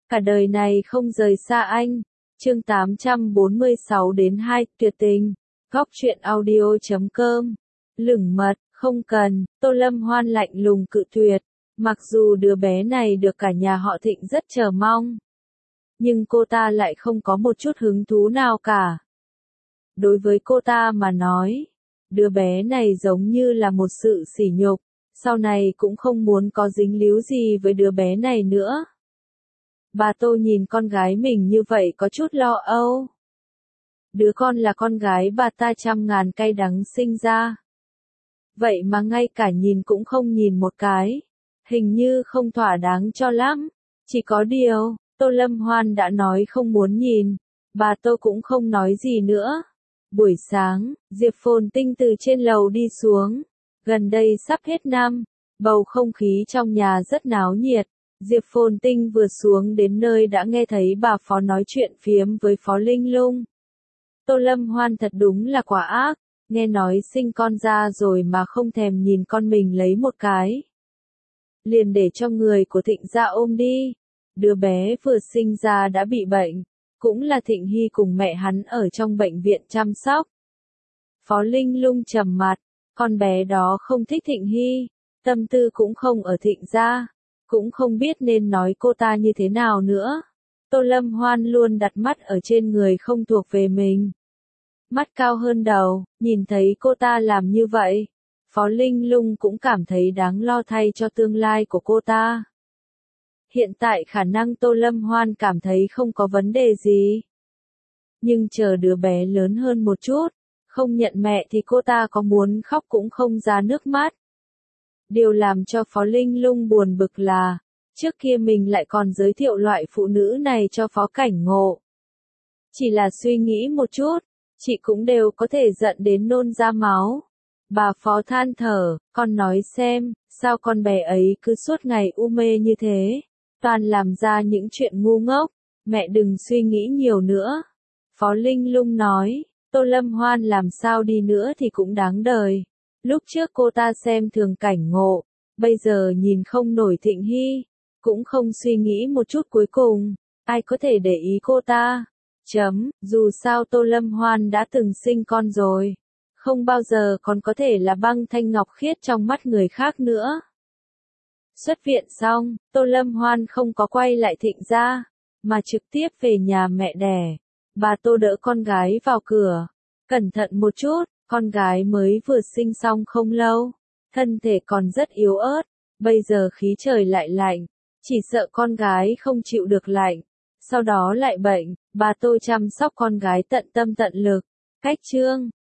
Cả đời này không rời xa anh. Chương 846 đến 2, tuyệt tình. Góc truyện audio.com. Lửng mật, không cần, Tô Lâm Hoan lạnh lùng cự tuyệt. Mặc dù đứa bé này được cả nhà họ Thịnh rất chờ mong, nhưng cô ta lại không có một chút hứng thú nào cả. Đối với cô ta mà nói, đứa bé này giống như là một sự sỉ nhục, sau này cũng không muốn có dính líu gì với đứa bé này nữa. Bà Tô nhìn con gái mình như vậy có chút lo âu. Đứa con là con gái bà ta trăm ngàn cay đắng sinh ra. Vậy mà ngay cả nhìn cũng không nhìn một cái. Hình như không thỏa đáng cho lắm. Chỉ có điều, Tô Lâm Hoan đã nói không muốn nhìn. Bà Tô cũng không nói gì nữa. Buổi sáng, Diệp Phồn Tinh từ trên lầu đi xuống. Gần đây sắp hết năm, bầu không khí trong nhà rất náo nhiệt. Diệp Phồn Tinh vừa xuống đến nơi đã nghe thấy bà Phó nói chuyện phiếm với Phó Linh Lung. Tô Lâm Hoan thật đúng là quả ác, nghe nói sinh con ra rồi mà không thèm nhìn con mình lấy một cái. Liền để cho người của Thịnh gia ôm đi. Đứa bé vừa sinh ra đã bị bệnh, cũng là Thịnh Hy cùng mẹ hắn ở trong bệnh viện chăm sóc. Phó Linh Lung trầm mặt, con bé đó không thích Thịnh Hy, tâm tư cũng không ở Thịnh gia, cũng không biết nên nói cô ta như thế nào nữa. Tô Lâm Hoan luôn đặt mắt ở trên người không thuộc về mình. Mắt cao hơn đầu, nhìn thấy cô ta làm như vậy, Phó Linh Lung cũng cảm thấy đáng lo thay cho tương lai của cô ta. Hiện tại khả năng Tô Lâm Hoan cảm thấy không có vấn đề gì. Nhưng chờ đứa bé lớn hơn một chút, không nhận mẹ thì cô ta có muốn khóc cũng không ra nước mắt. Điều làm cho Phó Linh Lung buồn bực là, trước kia mình lại còn giới thiệu loại phụ nữ này cho Phó Cảnh Ngộ. Chỉ là suy nghĩ một chút, chị cũng đều có thể giận đến nôn ra máu. Bà Phó than thở, con nói xem, sao con bé ấy cứ suốt ngày u mê như thế, toàn làm ra những chuyện ngu ngốc, mẹ đừng suy nghĩ nhiều nữa. Phó Linh Lung nói, Tô Lâm Hoan làm sao đi nữa thì cũng đáng đời. Lúc trước cô ta xem thường Cảnh Ngộ, bây giờ nhìn không nổi Thịnh Hy, cũng không suy nghĩ một chút cuối cùng, ai có thể để ý cô ta. Dù sao Tô Lâm Hoan đã từng sinh con rồi, không bao giờ còn có thể là băng thanh ngọc khiết trong mắt người khác nữa. Xuất viện xong, Tô Lâm Hoan không có quay lại Thịnh gia, mà trực tiếp về nhà mẹ đẻ. Bà Tô đỡ con gái vào cửa, cẩn thận một chút, con gái mới vừa sinh xong không lâu, thân thể còn rất yếu ớt, bây giờ khí trời lại lạnh, chỉ sợ con gái không chịu được lạnh, sau đó lại bệnh. Bà Tô chăm sóc con gái tận tâm tận lực. Cách chương